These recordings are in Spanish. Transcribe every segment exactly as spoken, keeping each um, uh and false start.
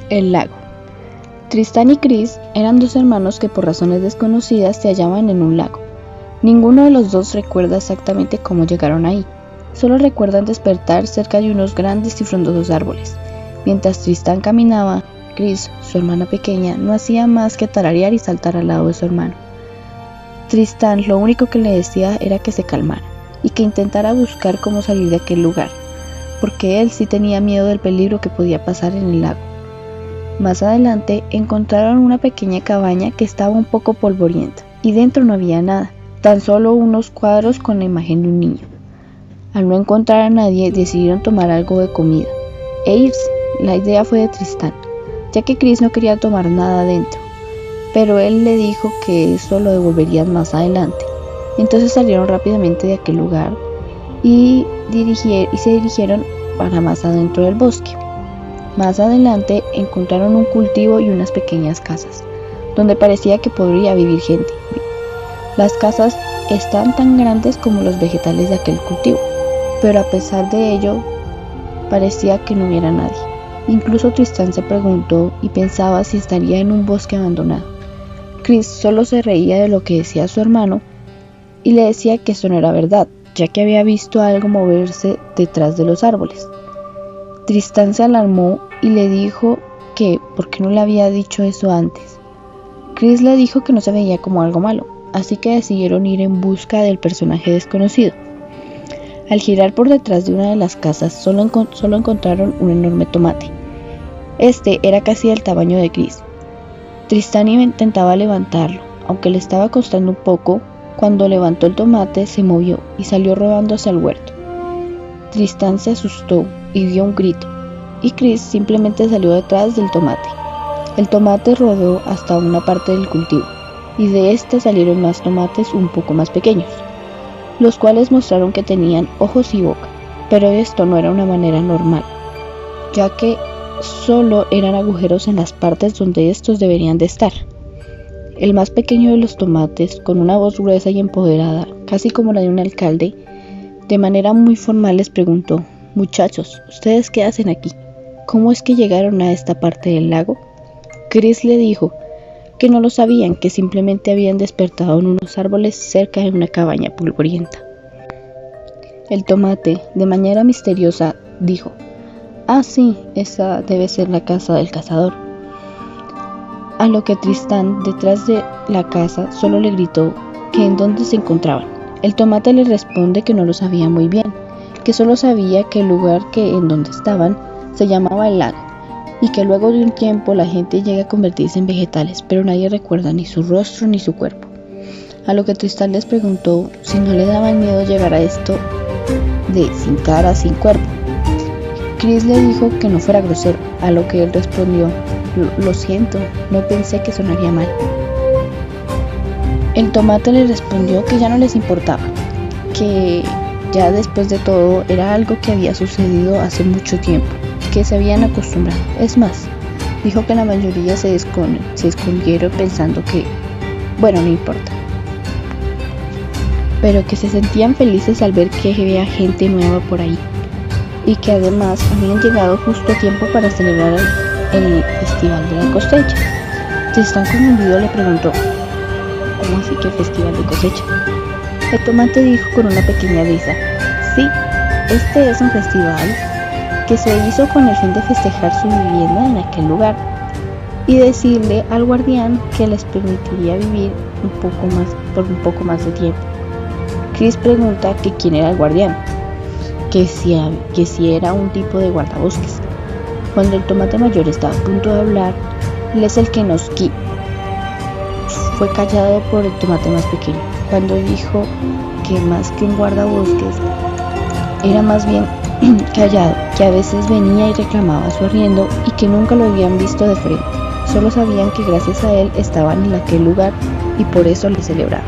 El lago. Tristán y Chris eran dos hermanos que por razones desconocidas se hallaban en un lago. Ninguno de los dos recuerda exactamente cómo llegaron ahí. Solo recuerdan despertar cerca de unos grandes y frondosos árboles. Mientras Tristán caminaba, Chris, su hermana pequeña, no hacía más que tararear y saltar al lado de su hermano. Tristán lo único que le decía era que se calmara y que intentara buscar cómo salir de aquel lugar, porque él sí tenía miedo del peligro que podía pasar en el lago. Más adelante encontraron una pequeña cabaña que estaba un poco polvorienta y dentro no había nada, tan solo unos cuadros con la imagen de un niño. Al no encontrar a nadie, decidieron tomar algo de comida e irse. La idea fue de Tristán, ya que Chris no quería tomar nada adentro, pero él le dijo que eso lo devolverían más adelante. Entonces salieron rápidamente de aquel lugar y, dirigir, y se dirigieron para más adentro del bosque. Más adelante encontraron un cultivo y unas pequeñas casas, donde parecía que podría vivir gente. Las casas están tan grandes como los vegetales de aquel cultivo, pero a pesar de ello, parecía que no hubiera nadie. Incluso Tristán se preguntó y pensaba si estaría en un bosque abandonado. Chris solo se reía de lo que decía su hermano y le decía que eso no era verdad, ya que había visto algo moverse detrás de los árboles. Tristán se alarmó y le dijo que por qué no le había dicho eso antes. Chris le dijo que no se veía como algo malo, así que decidieron ir en busca del personaje desconocido. Al girar por detrás de una de las casas, solo, encont- solo encontraron un enorme tomate. Este era casi del tamaño de Chris. Tristán intentaba levantarlo, aunque le estaba costando un poco. Cuando levantó el tomate, se movió y salió rodando hacia el huerto. Tristán se asustó y dio un grito, y Chris simplemente salió detrás del tomate. El tomate rodó hasta una parte del cultivo, y de este salieron más tomates un poco más pequeños, los cuales mostraron que tenían ojos y boca, pero esto no era una manera normal, ya que solo eran agujeros en las partes donde estos deberían de estar. El más pequeño de los tomates, con una voz gruesa y empoderada, casi como la de un alcalde, de manera muy formal les preguntó: «Muchachos, ¿ustedes qué hacen aquí? ¿Cómo es que llegaron a esta parte del lago?». Chris le dijo que no lo sabían, que simplemente habían despertado en unos árboles cerca de una cabaña polvorienta. El tomate, de manera misteriosa, dijo: «Ah, sí, esa debe ser la casa del cazador». A lo que Tristán, detrás de la casa, solo le gritó que en dónde se encontraban. El tomate le responde que no lo sabía muy bien, que solo sabía que el lugar que en donde estaban se llamaba el lago, y que luego de un tiempo la gente llega a convertirse en vegetales, pero nadie recuerda ni su rostro ni su cuerpo. A lo que Tristán les preguntó si no le daban miedo llegar a esto de sin cara, sin cuerpo. Chris le dijo que no fuera grosero, a lo que él respondió: lo, lo siento, no pensé que sonaría mal. El tomate le respondió que ya no les importaba, que ya después de todo era algo que había sucedido hace mucho tiempo, que se habían acostumbrado. Es más, dijo que la mayoría se, escon- se escondieron pensando que, bueno, no importa, pero que se sentían felices al ver que había gente nueva por ahí, y que además habían llegado justo a tiempo para celebrar el, el festival de la cosecha. Tristán, confundido, le preguntó: «¿Cómo así que festival de cosecha?». El tomate dijo con una pequeña risa: «Sí, este es un festival que se hizo con el fin de festejar su vivienda en aquel lugar y decirle al guardián que les permitiría vivir un poco más por un poco más de tiempo». Chris pregunta que quién era el guardián, que si, que si era un tipo de guardabosques. Cuando el tomate mayor estaba a punto de hablar, él es el que nos qui fue callado por el tomate más pequeño, cuando dijo que más que un guardabosques era más bien callado, que a veces venía y reclamaba su arriendo y que nunca lo habían visto de frente. Solo sabían que gracias a él estaban en aquel lugar y por eso le celebraban.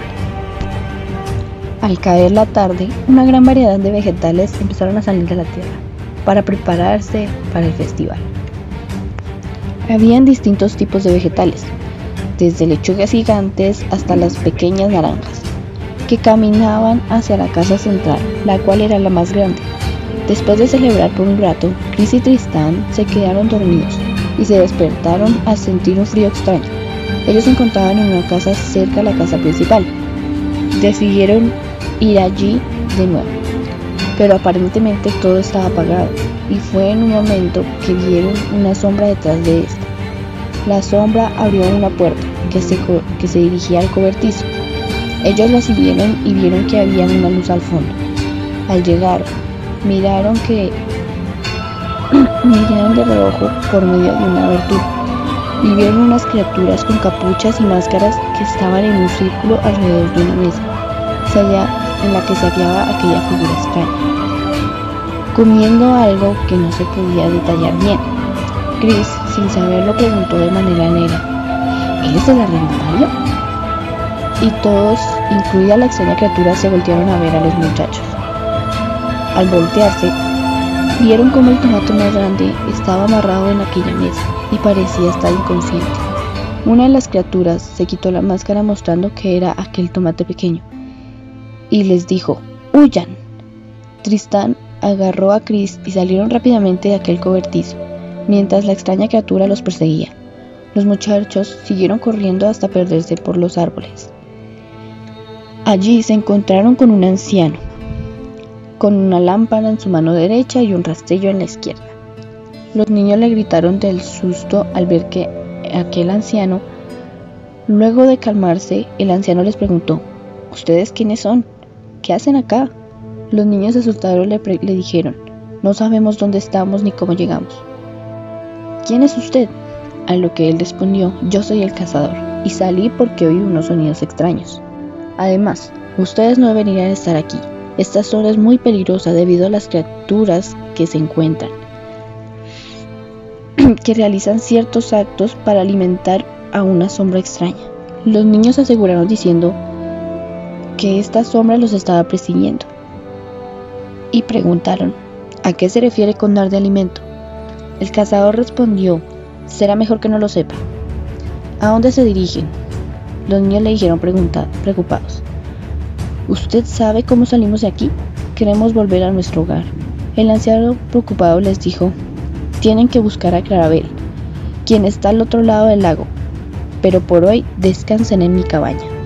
Al caer la tarde, una gran variedad de vegetales empezaron a salir de la tierra para prepararse para el festival. Habían distintos tipos de vegetales, desde lechugas gigantes hasta las pequeñas naranjas, que caminaban hacia la casa central, la cual era la más grande. Después de celebrar por un rato, Chris y Tristán se quedaron dormidos, y se despertaron al sentir un frío extraño. Ellos se encontraban en una casa cerca de la casa principal. Decidieron ir allí de nuevo, pero aparentemente todo estaba apagado, y fue en un momento que vieron una sombra detrás de esta. La sombra abrió una puerta que se, que se dirigía al cobertizo. Ellos la siguieron y vieron que había una luz al fondo. Al llegar, miraron que miraron de reojo por medio de una abertura y vieron unas criaturas con capuchas y máscaras que estaban en un círculo alrededor de una mesa, allá en la que se hallaba aquella figura extraña, comiendo algo que no se podía detallar bien. Chris, sin saberlo, preguntó de manera negra: ¿eres el arrendatario? Y todos, incluida la extraña criatura, se voltearon a ver a los muchachos. Al voltearse, vieron cómo el tomate más grande estaba amarrado en aquella mesa y parecía estar inconsciente. Una de las criaturas se quitó la máscara mostrando que era aquel tomate pequeño y les dijo: ¡huyan! Tristán agarró a Chris y salieron rápidamente de aquel cobertizo, mientras la extraña criatura los perseguía. Los muchachos siguieron corriendo hasta perderse por los árboles. Allí se encontraron con un anciano, con una lámpara en su mano derecha y un rastrillo en la izquierda. Los niños le gritaron del susto al ver que aquel anciano. Luego de calmarse, el anciano les preguntó: ¿ustedes quiénes son? ¿Qué hacen acá? Los niños asustados le, pre- le dijeron: no sabemos dónde estamos ni cómo llegamos. ¿Quién es usted? A lo que él respondió: yo soy el cazador, y salí porque oí unos sonidos extraños. Además, ustedes no deberían estar aquí. Esta zona es muy peligrosa debido a las criaturas que se encuentran, que realizan ciertos actos para alimentar a una sombra extraña. Los niños aseguraron diciendo que esta sombra los estaba persiguiendo, y preguntaron: ¿a qué se refiere con dar de alimento? El cazador respondió: será mejor que no lo sepa. ¿A dónde se dirigen? Los niños le dijeron preocupados: ¿usted sabe cómo salimos de aquí? Queremos volver a nuestro hogar. El anciano preocupado les dijo: tienen que buscar a Clarabel, quien está al otro lado del lago, pero por hoy descansen en mi cabaña.